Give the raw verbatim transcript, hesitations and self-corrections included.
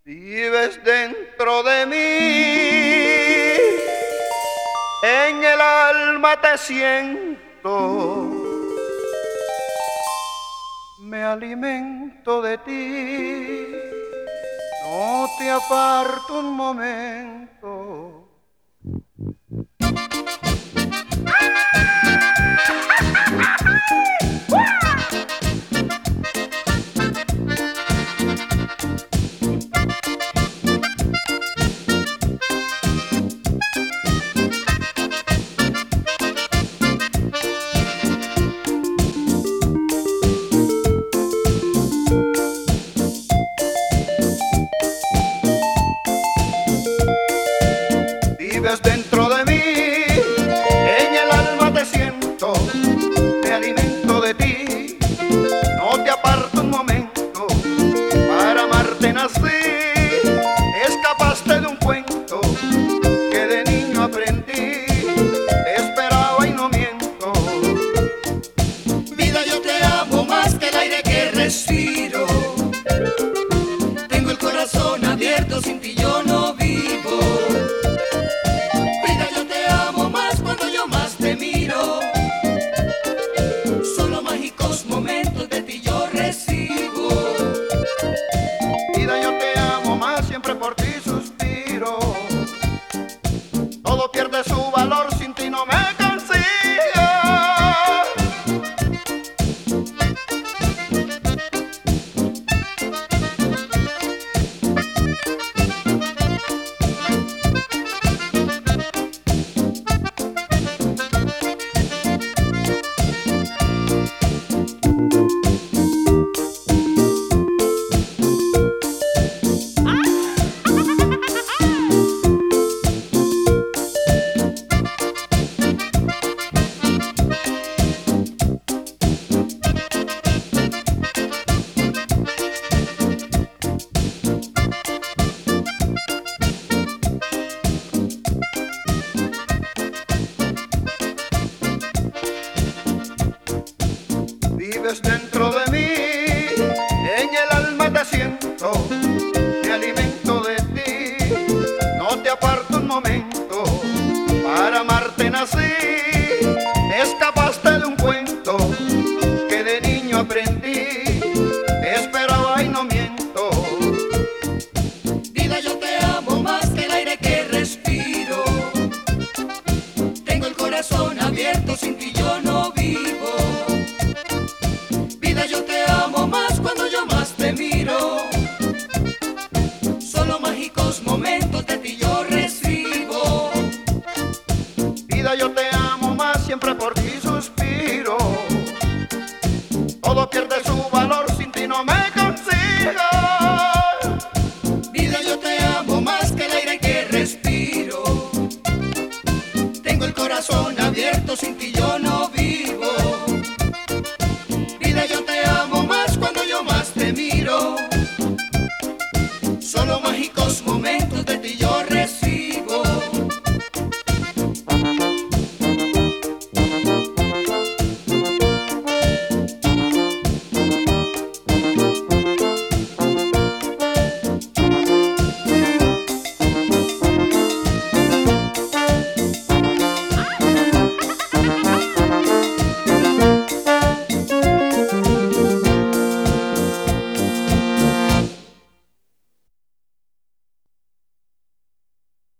Vives dentro de mí, en el alma te siento, me alimento de ti, no te aparto un momento. Vives dentro de mí, en el alma te siento, me alimento de ti, no te aparto un momento, para amarte nací, escapaste de un cuento que de niño aprendí, te esperaba y no miento. Vida, yo te amo más que el aire que respiro, tengo el corazón abierto, sin ti yo no vivo. Solo mágicos momentos de ti yo recibo. Vida, yo te amo más, siempre por ti suspiro. Todo pierde su valor, sin ti no me consigo. Vives dentro de mí, en el alma te siento, me alimento de ti, no te aparto un momento, para amarte nací, escapaste de un cuento que de niño aprendí, te esperaba y no miento. Vida, yo te amo más que el aire que respiro, tengo el corazón abierto, sin ti yo no vivo. Yo te amo más cuando yo más te miro, solo mágicos momentos de ti yo recibo. Vida, yo te amo más, siempre por ti suspiro. Todo pierde su valor, sin ti no me consigo. Vida, yo te amo más que el aire que respiro, tengo el corazón abierto, sin ti yo no vivo. Yo te amo más cuando yo más te miro, solo